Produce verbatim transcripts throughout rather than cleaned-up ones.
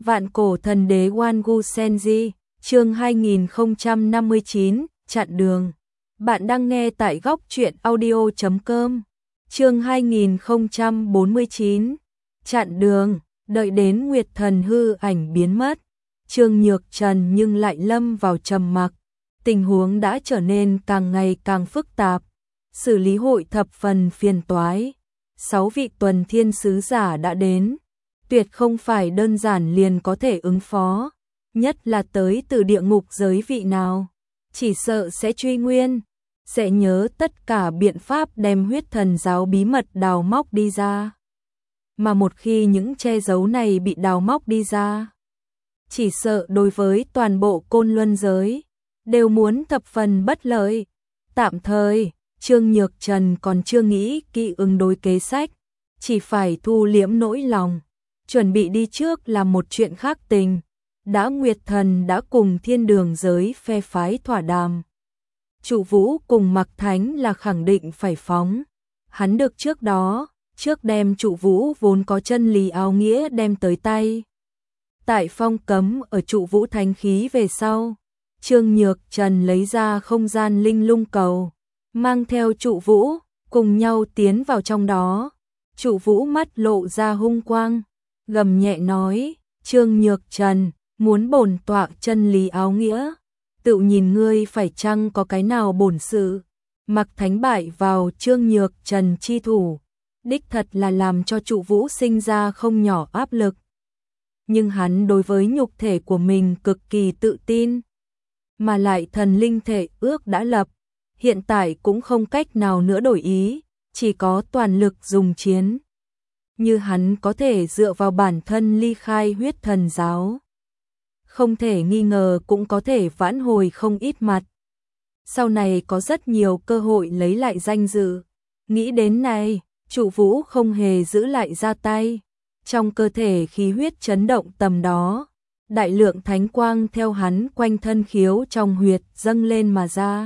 Vạn cổ thần đế Wangu Senji, chương hai nghìn không trăm năm mươi chín, chặn đường. Bạn đang nghe tại góc truyện audio chấm com. Chương hai nghìn không trăm bốn mươi chín, chặn đường, đợi đến Nguyệt Thần hư ảnh biến mất. Trương Nhược Trần nhưng lại lâm vào trầm mặc. Tình huống đã trở nên càng ngày càng phức tạp. Xử lý hội thập phần phiền toái. Sáu vị tuần thiên sứ giả đã đến. Tuyệt không phải đơn giản liền có thể ứng phó, nhất là tới từ địa ngục giới vị nào, chỉ sợ sẽ truy nguyên, sẽ nhớ tất cả biện pháp đem huyết thần giáo bí mật đào móc đi ra. Mà một khi những che giấu này bị đào móc đi ra, chỉ sợ đối với toàn bộ Côn Luân giới, đều muốn thập phần bất lợi. Tạm thời, Trương Nhược Trần còn chưa nghĩ kỹ ứng đối kế sách, chỉ phải thu liễm nỗi lòng. Chuẩn bị đi trước là một chuyện khác tình. Đã Nguyệt Thần đã cùng thiên đường giới phe phái thỏa đàm. Trụ Vũ cùng Mặc Thánh là khẳng định phải phóng. Hắn được trước đó, trước đem Trụ Vũ vốn có chân lý áo nghĩa đem tới tay. Tại phong cấm ở Trụ Vũ thánh khí về sau, Trương Nhược Trần lấy ra không gian linh lung cầu, mang theo Trụ Vũ, cùng nhau tiến vào trong đó. Trụ Vũ mắt lộ ra hung quang, gầm nhẹ nói, Trương Nhược Trần, muốn bổn tọa chân lý áo nghĩa, tự nhìn ngươi phải chăng có cái nào bổn sự. Mặc Thánh bại vào Trương Nhược Trần chi thủ, đích thật là làm cho Trụ Vũ sinh ra không nhỏ áp lực. Nhưng hắn đối với nhục thể của mình cực kỳ tự tin, mà lại thần linh thể ước đã lập, hiện tại cũng không cách nào nữa đổi ý, chỉ có toàn lực dùng chiến. Như hắn có thể dựa vào bản thân ly khai huyết thần giáo, không thể nghi ngờ cũng có thể vãn hồi không ít mặt. Sau này có rất nhiều cơ hội lấy lại danh dự. Nghĩ đến này, Trụ Vũ không hề giữ lại ra tay. Trong cơ thể khí huyết chấn động tầm đó, đại lượng thánh quang theo hắn quanh thân khiếu trong huyệt dâng lên mà ra.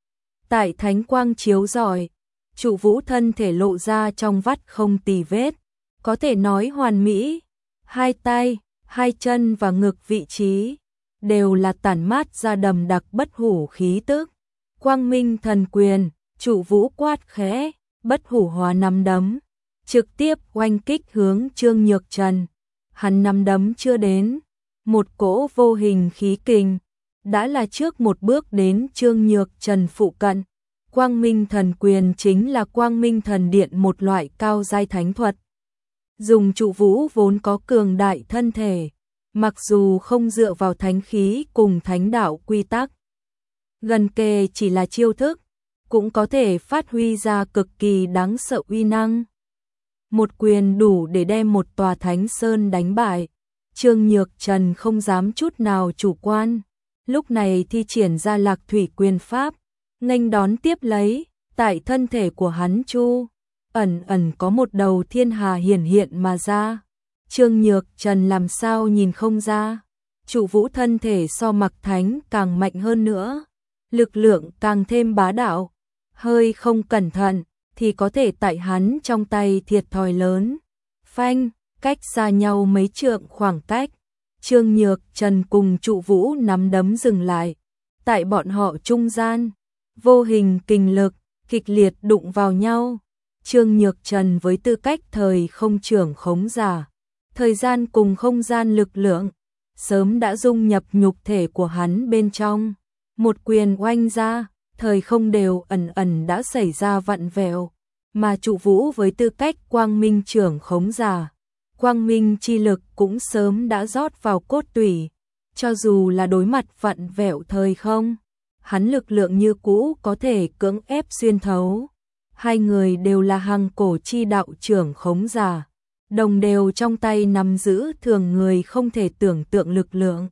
Tại thánh quang chiếu rọi, Trụ Vũ thân thể lộ ra trong vắt không tì vết. Có thể nói hoàn mỹ, hai tay, hai chân và ngực vị trí, đều là tản mát ra đầm đặc bất hủ khí tức. Quang minh thần quyền, Trụ Vũ quát khẽ, bất hủ hóa nắm đấm, trực tiếp oanh kích hướng Trương Nhược Trần. Hắn nắm đấm chưa đến, một cỗ vô hình khí kình, đã là trước một bước đến Trương Nhược Trần phụ cận. Quang minh thần quyền chính là Quang minh thần điện một loại cao giai thánh thuật. Dùng Trụ Vũ vốn có cường đại thân thể, mặc dù không dựa vào thánh khí cùng thánh đạo quy tắc, gần kề chỉ là chiêu thức, cũng có thể phát huy ra cực kỳ đáng sợ uy năng. Một quyền đủ để đem một tòa thánh sơn đánh bại. Trương Nhược Trần không dám chút nào chủ quan, lúc này thi triển ra Lạc Thủy quyền pháp, nghênh đón tiếp lấy. Tại thân thể của hắn chu ẩn ẩn có một đầu thiên hà hiển hiện mà ra. Trương Nhược Trần làm sao nhìn không ra. Trụ Vũ thân thể so Mặc Thánh càng mạnh hơn nữa, lực lượng càng thêm bá đạo, hơi không cẩn thận thì có thể tại hắn trong tay thiệt thòi lớn. Phanh, cách xa nhau mấy trượng khoảng cách, Trương Nhược Trần cùng Trụ Vũ nắm đấm dừng lại. Tại bọn họ trung gian, vô hình kình lực kịch liệt đụng vào nhau. Trương Nhược Trần với tư cách thời không trưởng khống giả, thời gian cùng không gian lực lượng, sớm đã dung nhập nhục thể của hắn bên trong. Một quyền oanh ra, thời không đều ẩn ẩn đã xảy ra vặn vẹo, mà Trụ Vũ với tư cách quang minh trưởng khống giả, quang minh chi lực cũng sớm đã rót vào cốt tủy. Cho dù là đối mặt vặn vẹo thời không, hắn lực lượng như cũ có thể cưỡng ép xuyên thấu. Hai người đều là hàng cổ chi đạo trưởng khống giả, đồng đều trong tay nắm giữ thường người không thể tưởng tượng lực lượng.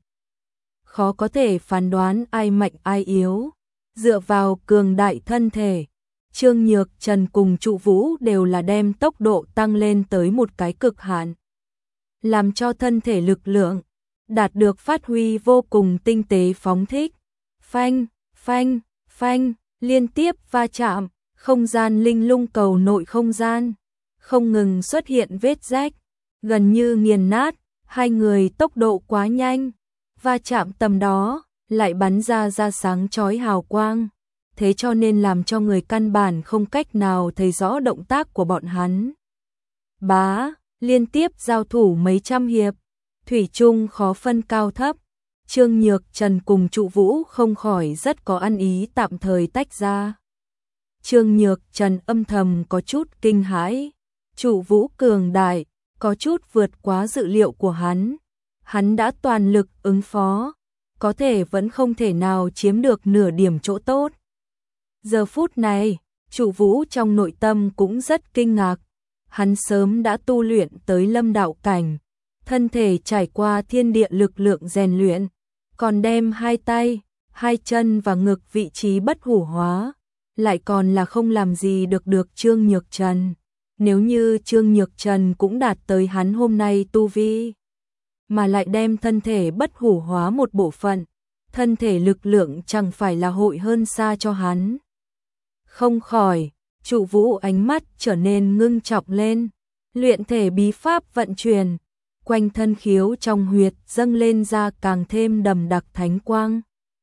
Khó có thể phán đoán ai mạnh ai yếu, dựa vào cường đại thân thể. Trương Nhược Trần cùng Trụ Vũ đều là đem tốc độ tăng lên tới một cái cực hạn, làm cho thân thể lực lượng đạt được phát huy vô cùng tinh tế phóng thích. Phanh, phanh, phanh, liên tiếp va chạm. Không gian linh lung cầu nội không gian không ngừng xuất hiện vết rách, gần như nghiền nát, Hai người tốc độ quá nhanh, va chạm tầm đó, lại bắn ra ra sáng chói hào quang. Thế cho nên làm cho người căn bản không cách nào thấy rõ động tác của bọn hắn. Bá, liên tiếp giao thủ mấy trăm hiệp, thủy chung khó phân cao thấp. Trương Nhược Trần cùng Trụ Vũ không khỏi rất có ăn ý tạm thời tách ra. Trương Nhược Trần âm thầm có chút kinh hãi, Trụ Vũ cường đại, có chút vượt quá dự liệu của hắn. Hắn đã toàn lực ứng phó, có thể vẫn không thể nào chiếm được nửa điểm chỗ tốt. Giờ phút này, Trụ Vũ trong nội tâm cũng rất kinh ngạc. Hắn sớm đã tu luyện tới lâm đạo cảnh, thân thể trải qua thiên địa lực lượng rèn luyện, còn đem hai tay, hai chân và ngực vị trí bất hủ hóa, lại còn là không làm gì được được Trương Nhược Trần. Nếu như Trương Nhược Trần cũng đạt tới hắn hôm nay tu vi, mà lại đem thân thể bất hủ hóa một bộ phận, thân thể lực lượng chẳng phải là hội hơn xa cho hắn. Không khỏi, Trụ Vũ ánh mắt trở nên ngưng trọng lên, luyện thể bí pháp vận chuyển, quanh thân khiếu trong huyệt dâng lên ra càng thêm đầm đặc thánh quang.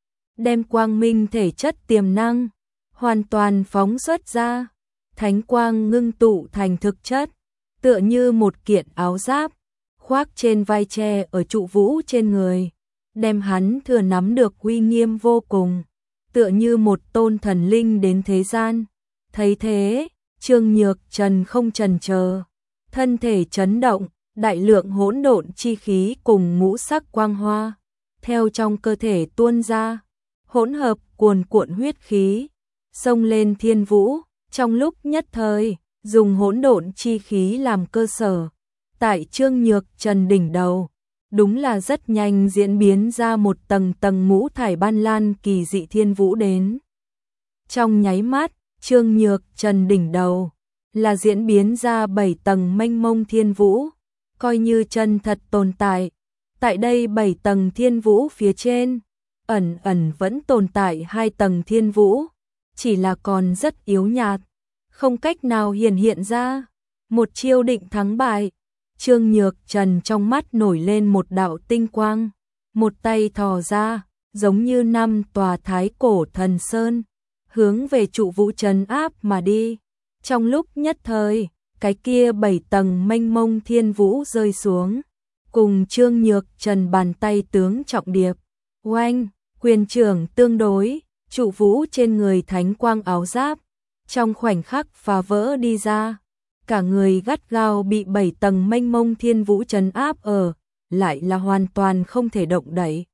Đem quang minh thể chất tiềm năng, hoàn toàn phóng xuất ra, thánh quang ngưng tụ thành thực chất, tựa như một kiện áo giáp, khoác trên vai che ở Trụ Vũ trên người, đem hắn thừa nắm được uy nghiêm vô cùng, tựa như một tôn thần linh đến thế gian. Thấy thế, Trương Nhược Trần không chần chờ, thân thể chấn động, đại lượng hỗn độn chi khí cùng ngũ sắc quang hoa, theo trong cơ thể tuôn ra, hỗn hợp cuồn cuộn huyết khí, xông lên thiên vũ, trong lúc nhất thời, dùng hỗn độn chi khí làm cơ sở. Tại Trương Nhược Trần đỉnh đầu, đúng là rất nhanh diễn biến ra một tầng tầng ngũ thải ban lan kỳ dị thiên vũ đến. Trong nháy mắt, Trương Nhược Trần đỉnh đầu là diễn biến ra bảy tầng mênh mông thiên vũ, coi như chân thật tồn tại. Tại đây bảy tầng thiên vũ phía trên, ẩn ẩn vẫn tồn tại hai tầng thiên vũ, chỉ là còn rất yếu nhạt, không cách nào hiển hiện ra. Một chiêu định thắng bại, Trương Nhược Trần trong mắt nổi lên một đạo tinh quang, một tay thò ra, giống như năm tòa thái cổ thần sơn, hướng về Trụ Vũ trấn áp mà đi. Trong lúc nhất thời, cái kia bảy tầng mênh mông thiên vũ rơi xuống, cùng Trương Nhược Trần bàn tay tướng trọng điệp, oanh, quyền trưởng tương đối, Trụ Vũ trên người thánh quang áo giáp, trong khoảnh khắc phá vỡ đi ra, cả người gắt gao bị bảy tầng mênh mông thiên vũ trấn áp ở, lại là hoàn toàn không thể động đậy.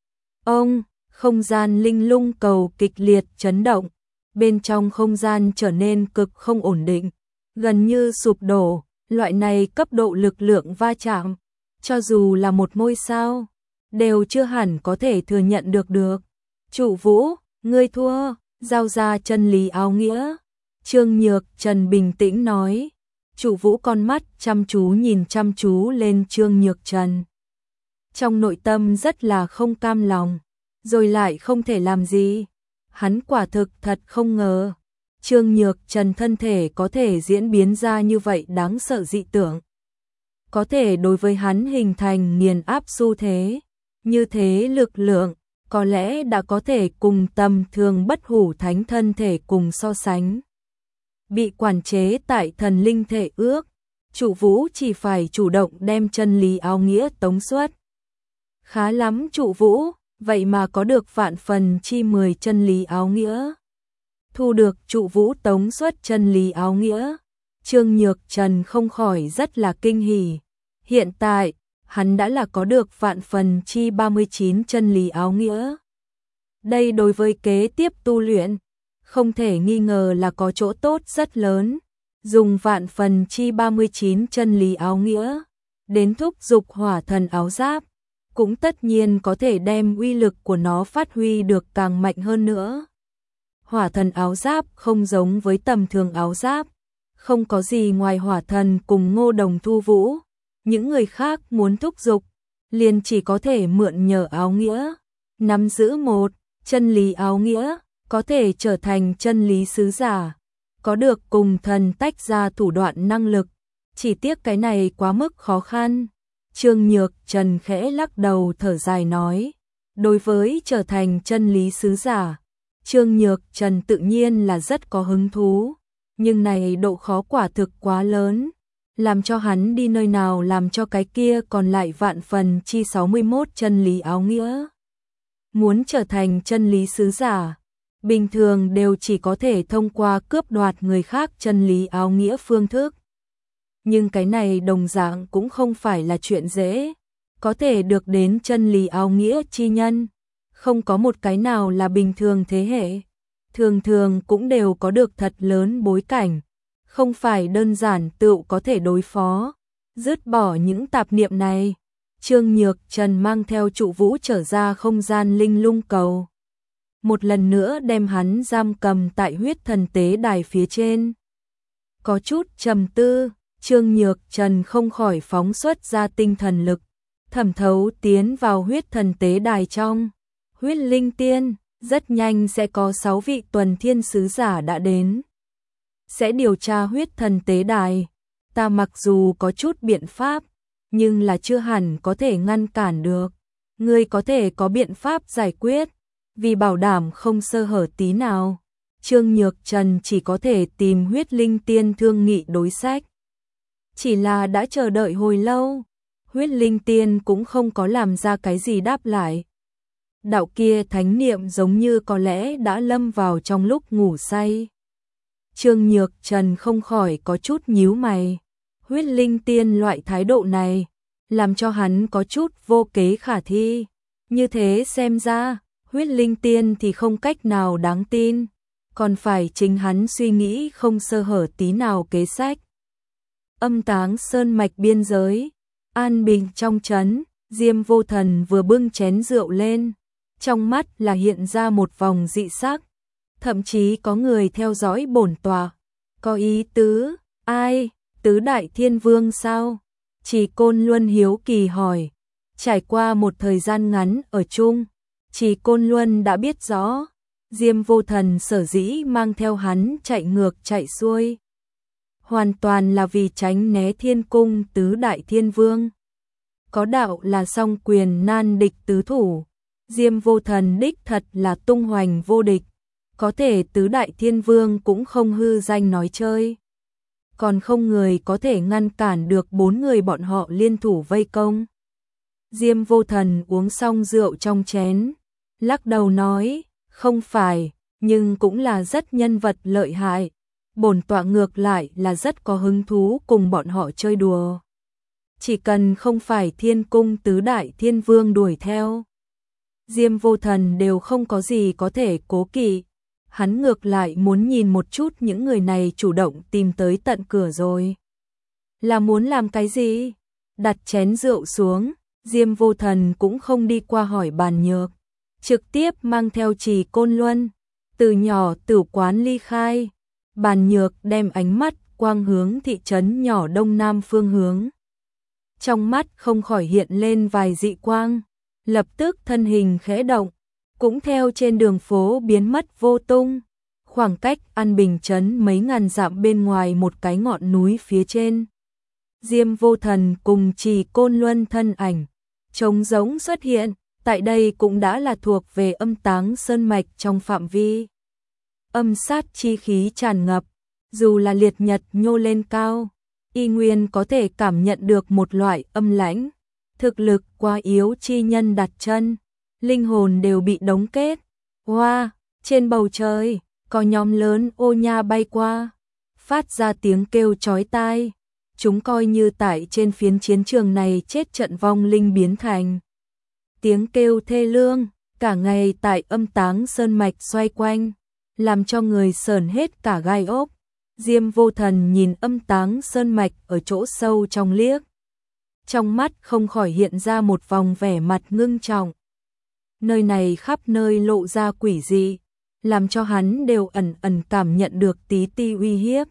Ông, không gian linh lung cầu kịch liệt chấn động, bên trong không gian trở nên cực không ổn định, gần như sụp đổ. Loại này cấp độ lực lượng va chạm, cho dù là một ngôi sao, đều chưa hẳn có thể thừa nhận được được. Trụ Vũ, ngươi thua, giao ra chân lý áo nghĩa. Trương Nhược Trần bình tĩnh nói. Trụ Vũ con mắt chăm chú nhìn chăm chú lên Trương Nhược Trần. Trong nội tâm rất là không cam lòng, rồi lại không thể làm gì. Hắn quả thực thật không ngờ, Trương Nhược Trần thân thể có thể diễn biến ra như vậy đáng sợ dị tưởng. Có thể đối với hắn hình thành nghiền áp xu thế, như thế lực lượng, có lẽ đã có thể cùng tầm thường bất hủ thánh thân thể cùng so sánh. Bị quản chế tại thần linh thể ước, Trụ Vũ chỉ phải chủ động đem chân lý áo nghĩa tống xuất. Khá lắm Trụ Vũ, vậy mà có được vạn phần chi mười chân lý áo nghĩa. Thu được Trụ Vũ tống xuất chân lý áo nghĩa, Trương Nhược Trần không khỏi rất là kinh hỉ. Hiện tại, hắn đã là có được vạn phần chi ba mươi chín chân lý áo nghĩa. Đây đối với kế tiếp tu luyện, không thể nghi ngờ là có chỗ tốt rất lớn. Dùng vạn phần chi ba mươi chín chân lý áo nghĩa, đến thúc dục hỏa thần áo giáp, cũng tất nhiên có thể đem uy lực của nó phát huy được càng mạnh hơn nữa. Hỏa thần áo giáp không giống với tầm thường áo giáp, không có gì ngoài hỏa thần cùng Ngô Đồng Thu Vũ. Những người khác muốn thúc dục, liền chỉ có thể mượn nhờ áo nghĩa. Nắm giữ một chân lý áo nghĩa, có thể trở thành chân lý sứ giả, có được cùng thần tách ra thủ đoạn năng lực. Chỉ tiếc cái này quá mức khó khăn. Trương Nhược Trần khẽ lắc đầu thở dài nói, đối với trở thành chân lý sứ giả, Trương Nhược Trần tự nhiên là rất có hứng thú, nhưng này độ khó quả thực quá lớn, làm cho hắn đi nơi nào làm cho cái kia còn lại vạn phần chi sáu mươi mốt chân lý áo nghĩa. Muốn trở thành chân lý sứ giả, bình thường đều chỉ có thể thông qua cướp đoạt người khác chân lý áo nghĩa phương thức. Nhưng cái này đồng dạng cũng không phải là chuyện dễ, có thể được đến chân lý áo nghĩa chi nhân, không có một cái nào là bình thường thế hệ, thường thường cũng đều có được thật lớn bối cảnh, không phải đơn giản tự có thể đối phó, dứt bỏ những tạp niệm này. Trương Nhược Trần mang theo trụ vũ trở ra không gian linh lung cầu, một lần nữa đem hắn giam cầm tại huyết thần tế đài phía trên. Có chút trầm tư, Trương Nhược Trần không khỏi phóng xuất ra tinh thần lực, thẩm thấu tiến vào huyết thần tế đài trong. Huyết linh tiên, rất nhanh sẽ có sáu vị tuần thiên sứ giả đã đến. Sẽ điều tra huyết thần tế đài, ta mặc dù có chút biện pháp, nhưng là chưa hẳn có thể ngăn cản được. Ngươi có thể có biện pháp giải quyết, vì bảo đảm không sơ hở tí nào. Trương Nhược Trần chỉ có thể tìm huyết linh tiên thương nghị đối sách. Chỉ là đã chờ đợi hồi lâu, huyết linh tiên cũng không có làm ra cái gì đáp lại. Đạo kia thánh niệm giống như có lẽ đã lâm vào trong lúc ngủ say. Trương Nhược Trần không khỏi có chút nhíu mày. Huyết linh tiên loại thái độ này, làm cho hắn có chút vô kế khả thi. Như thế xem ra, huyết linh tiên thì không cách nào đáng tin, còn phải chính hắn suy nghĩ không sơ hở tí nào kế sách. Âm Táng sơn mạch biên giới, an bình trong trấn, Diêm Vô Thần vừa bưng chén rượu lên, trong mắt là hiện ra một vòng dị sắc, thậm chí có người theo dõi bổn tọa. Có ý tứ, ai, tứ đại thiên vương sao? Chỉ Côn Luân hiếu kỳ hỏi. Trải qua một thời gian ngắn ở chung, Chỉ Côn Luân đã biết rõ, Diêm Vô Thần sở dĩ mang theo hắn chạy ngược chạy xuôi, hoàn toàn là vì tránh né thiên cung tứ đại thiên vương. Có đạo là song quyền nan địch tứ thủ, Diêm Vô Thần đích thật là tung hoành vô địch, có thể tứ đại thiên vương cũng không hư danh nói chơi. Còn không người có thể ngăn cản được bốn người bọn họ liên thủ vây công. Diêm Vô Thần uống xong rượu trong chén, lắc đầu nói, không phải, nhưng cũng là rất nhân vật lợi hại. Bổn tọa ngược lại là rất có hứng thú cùng bọn họ chơi đùa. Chỉ cần không phải thiên cung tứ đại thiên vương đuổi theo, Diêm Vô Thần đều không có gì có thể cố kỵ. Hắn ngược lại muốn nhìn một chút những người này chủ động tìm tới tận cửa rồi. Là muốn làm cái gì? Đặt chén rượu xuống, Diêm Vô Thần cũng không đi qua hỏi Bàn Nhược, trực tiếp mang theo Trì Côn Luân, từ nhỏ tử quán ly khai. Bàn Nhược đem ánh mắt quang hướng thị trấn nhỏ đông nam phương hướng. Trong mắt không khỏi hiện lên vài dị quang, lập tức thân hình khẽ động, cũng theo trên đường phố biến mất vô tung. Khoảng cách An Bình trấn mấy ngàn dặm bên ngoài một cái ngọn núi phía trên, Diêm Vô Thần cùng Trì Côn Luân thân ảnh trống rỗng xuất hiện. Tại đây cũng đã là thuộc về Âm Táng sơn mạch trong phạm vi. Âm sát chi khí tràn ngập, dù là liệt nhật nhô lên cao, y nguyên có thể cảm nhận được một loại âm lãnh. Thực lực quá yếu chi nhân đặt chân, linh hồn đều bị đóng kết. Hoa, wow, trên bầu trời, có nhóm lớn ô nha bay qua, phát ra tiếng kêu chói tai. Chúng coi như tại trên phiến chiến trường này chết trận vong linh biến thành. Tiếng kêu thê lương, cả ngày tại Âm Táng sơn mạch xoay quanh, làm cho người sờn hết cả gai ốc. Diêm Vô Thần nhìn Âm Táng sơn mạch ở chỗ sâu trong liếc, trong mắt không khỏi hiện ra một vòng vẻ mặt ngưng trọng. Nơi này khắp nơi lộ ra quỷ dị, làm cho hắn đều ẩn ẩn cảm nhận được tí ti uy hiếp.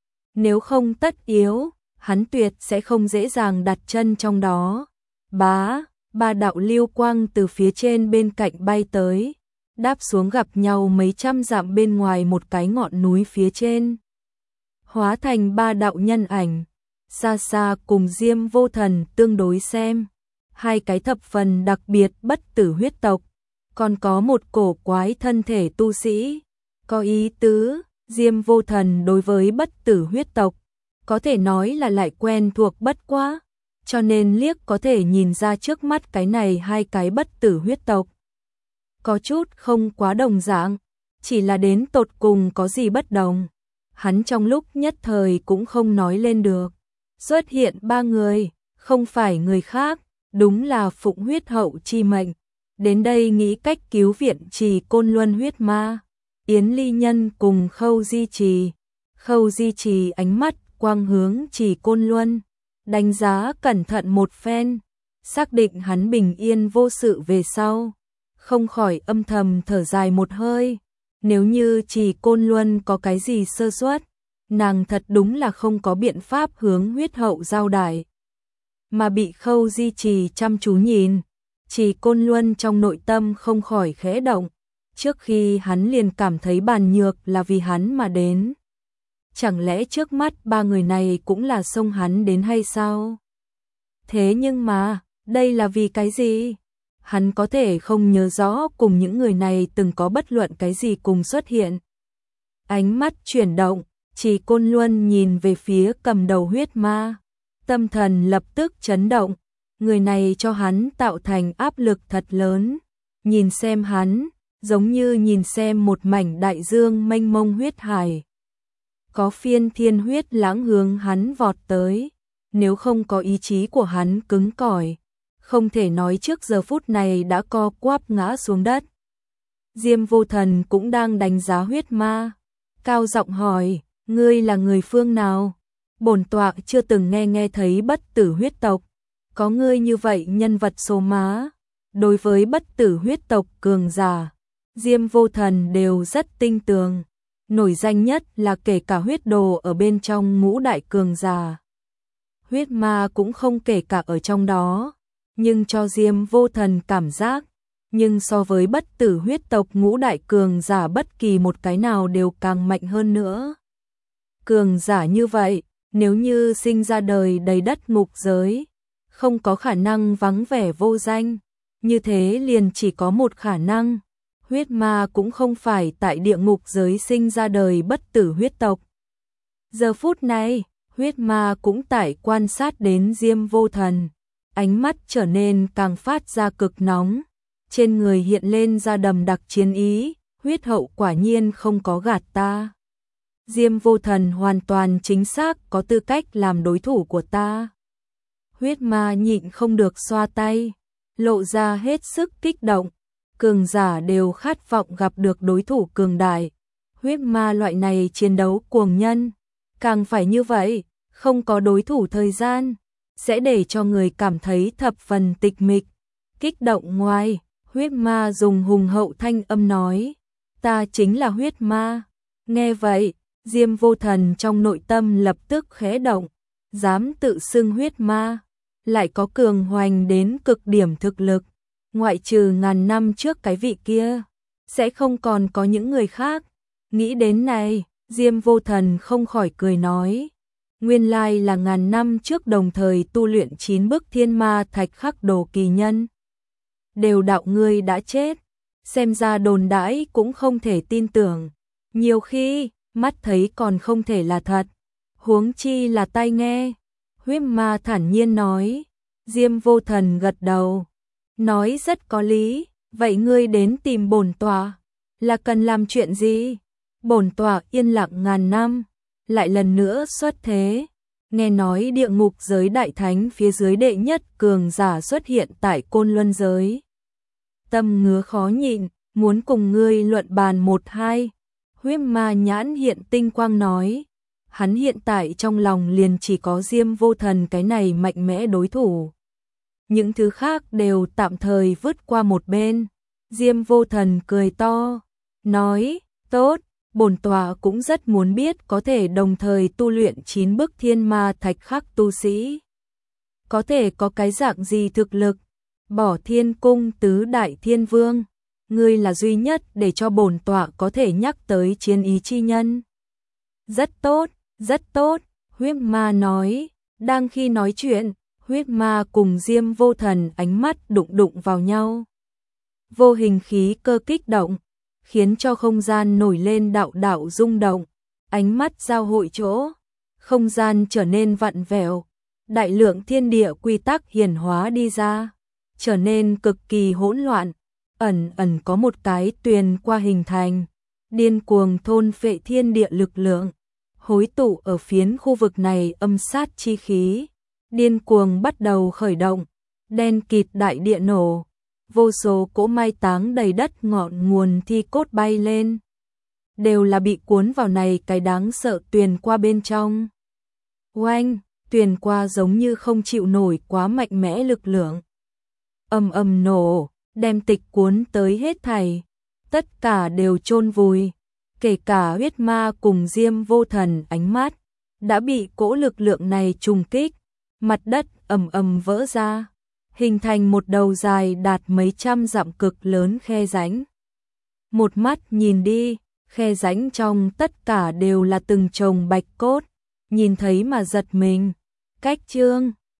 Nếu không tất yếu, hắn tuyệt sẽ không dễ dàng đặt chân trong đó. Bá, ba đạo lưu quang từ phía trên bên cạnh bay tới, đáp xuống gặp nhau mấy trăm dặm bên ngoài một cái ngọn núi phía trên. Hóa thành ba đạo nhân ảnh, xa xa cùng Diêm Vô Thần tương đối xem, hai cái thập phần đặc biệt bất tử huyết tộc, còn có một cổ quái thân thể tu sĩ, có ý tứ, Diêm Vô Thần đối với bất tử huyết tộc, có thể nói là lại quen thuộc bất quá, cho nên liếc có thể nhìn ra trước mắt cái này hai cái bất tử huyết tộc. Có chút không quá đồng dạng, chỉ là đến tột cùng có gì bất đồng. Hắn trong lúc nhất thời cũng không nói lên được. Xuất hiện ba người, không phải người khác, đúng là Phụng Huyết Hậu chi mệnh. Đến đây nghĩ cách cứu viện Trì Côn Luân huyết ma. Yến Ly Nhân cùng Khâu Di Trì. Khâu Di Trì ánh mắt quang hướng Trì Côn Luân, đánh giá cẩn thận một phen, xác định hắn bình yên vô sự về sau, không khỏi âm thầm thở dài một hơi. Nếu như Trì Côn Luân có cái gì sơ suất, nàng thật đúng là không có biện pháp hướng Huyết Hậu giao đãi. Mà bị Khâu Di Trì chăm chú nhìn, Trì Côn Luân trong nội tâm không khỏi khẽ động, trước khi hắn liền cảm thấy Bàn Nhược là vì hắn mà đến. Chẳng lẽ trước mắt ba người này cũng là xông hắn đến hay sao? Thế nhưng mà, đây là vì cái gì? Hắn có thể không nhớ rõ cùng những người này từng có bất luận cái gì cùng xuất hiện. Ánh mắt chuyển động, Trì Côn Luân nhìn về phía cầm đầu huyết ma. Tâm thần lập tức chấn động, người này cho hắn tạo thành áp lực thật lớn. Nhìn xem hắn, giống như nhìn xem một mảnh đại dương mênh mông huyết hải. Có phiên thiên huyết lãng hướng hắn vọt tới, nếu không có ý chí của hắn cứng cỏi, không thể nói trước giờ phút này đã co quắp ngã xuống đất. Diêm Vô Thần cũng đang đánh giá huyết ma, cao giọng hỏi, ngươi là người phương nào? Bổn tọa chưa từng nghe nghe thấy bất tử huyết tộc, có ngươi như vậy nhân vật số má. Đối với bất tử huyết tộc cường giả, Diêm Vô Thần đều rất tinh tường. Nổi danh nhất là kể cả huyết đồ ở bên trong ngũ đại cường giả. Huyết ma cũng không kể cả ở trong đó, nhưng cho Diêm Vô Thần cảm giác, nhưng so với bất tử huyết tộc ngũ đại cường giả bất kỳ một cái nào đều càng mạnh hơn nữa. Cường giả như vậy, nếu như sinh ra đời đầy đất ngục giới, không có khả năng vắng vẻ vô danh, như thế liền chỉ có một khả năng. Huyết ma cũng không phải tại địa ngục giới sinh ra đời bất tử huyết tộc. Giờ phút này, huyết ma cũng tại quan sát đến Diêm Vô Thần, ánh mắt trở nên càng phát ra cực nóng, trên người hiện lên ra đầm đặc chiến ý, huyết hậu quả nhiên không có gạt ta. Diêm Vô Thần hoàn toàn chính xác có tư cách làm đối thủ của ta. Huyết ma nhịn không được xoa tay, lộ ra hết sức kích động. Cường giả đều khát vọng gặp được đối thủ cường đại. Huyết ma loại này chiến đấu cuồng nhân, càng phải như vậy, không có đối thủ thời gian, sẽ để cho người cảm thấy thập phần tịch mịch. Kích động ngoài, huyết ma dùng hùng hậu thanh âm nói, ta chính là huyết ma. Nghe vậy, Diêm Vô Thần trong nội tâm lập tức khẽ động, dám tự xưng huyết ma, lại có cường hoành đến cực điểm thực lực. Ngoại trừ ngàn năm trước cái vị kia, sẽ không còn có những người khác. Nghĩ đến này, Diêm Vô Thần không khỏi cười nói, nguyên lai là ngàn năm trước đồng thời tu luyện chín bức thiên ma thạch khắc đồ kỳ nhân. Đều đạo ngươi đã chết, xem ra đồn đãi cũng không thể tin tưởng. Nhiều khi, mắt thấy còn không thể là thật, huống chi là tai nghe. Huyết ma thản nhiên nói. Diêm Vô Thần gật đầu, nói rất có lý, vậy ngươi đến tìm bổn tọa, là cần làm chuyện gì? Bổn tọa yên lặng ngàn năm, lại lần nữa xuất thế, nghe nói địa ngục giới đại thánh phía dưới đệ nhất cường giả xuất hiện tại Côn Luân giới. Tâm ngứa khó nhịn, muốn cùng ngươi luận bàn một hai. Huyết ma nhãn hiện tinh quang nói, hắn hiện tại trong lòng liền chỉ có Diêm Vô Thần cái này mạnh mẽ đối thủ. Những thứ khác đều tạm thời vứt qua một bên. Diêm Vô Thần cười to, nói, tốt, bổn tọa cũng rất muốn biết có thể đồng thời tu luyện chín bức thiên ma thạch khắc tu sĩ. Có thể có cái dạng gì thực lực? Bỏ Thiên Cung tứ đại thiên vương, ngươi là duy nhất để cho bổn tọa có thể nhắc tới chiến ý chi nhân. Rất tốt, rất tốt, huyết ma nói, Đang khi nói chuyện, huyết ma cùng Diêm Vô Thần ánh mắt đụng đụng vào nhau. Vô hình khí cơ kích động, khiến cho không gian nổi lên đạo đạo rung động, ánh mắt giao hội chỗ, không gian trở nên vặn vẹo, đại lượng thiên địa quy tắc hiển hóa đi ra, trở nên cực kỳ hỗn loạn, ẩn ẩn có một cái tuyền qua hình thành, điên cuồng thôn phệ thiên địa lực lượng, hối tụ ở phiến khu vực này âm sát chi khí, điên cuồng bắt đầu khởi động, đen kịt đại địa nổ, vô số cỗ mai táng đầy đất ngọn nguồn thi cốt bay lên, đều là bị cuốn vào này cái đáng sợ tuyền qua bên trong. Oanh, tuyền qua giống như không chịu nổi quá mạnh mẽ lực lượng. Ầm ầm nổ, đem tịch cuốn tới hết thảy, tất cả đều chôn vùi, kể cả huyết ma cùng Diêm Vô Thần ánh mắt đã bị cỗ lực lượng này trùng kích, mặt đất ầm ầm vỡ ra, hình thành một đầu dài đạt mấy trăm dặm cực lớn khe rãnh. Một mắt nhìn đi, khe rãnh trong tất cả đều là từng chồng bạch cốt, nhìn thấy mà giật mình. Cách chương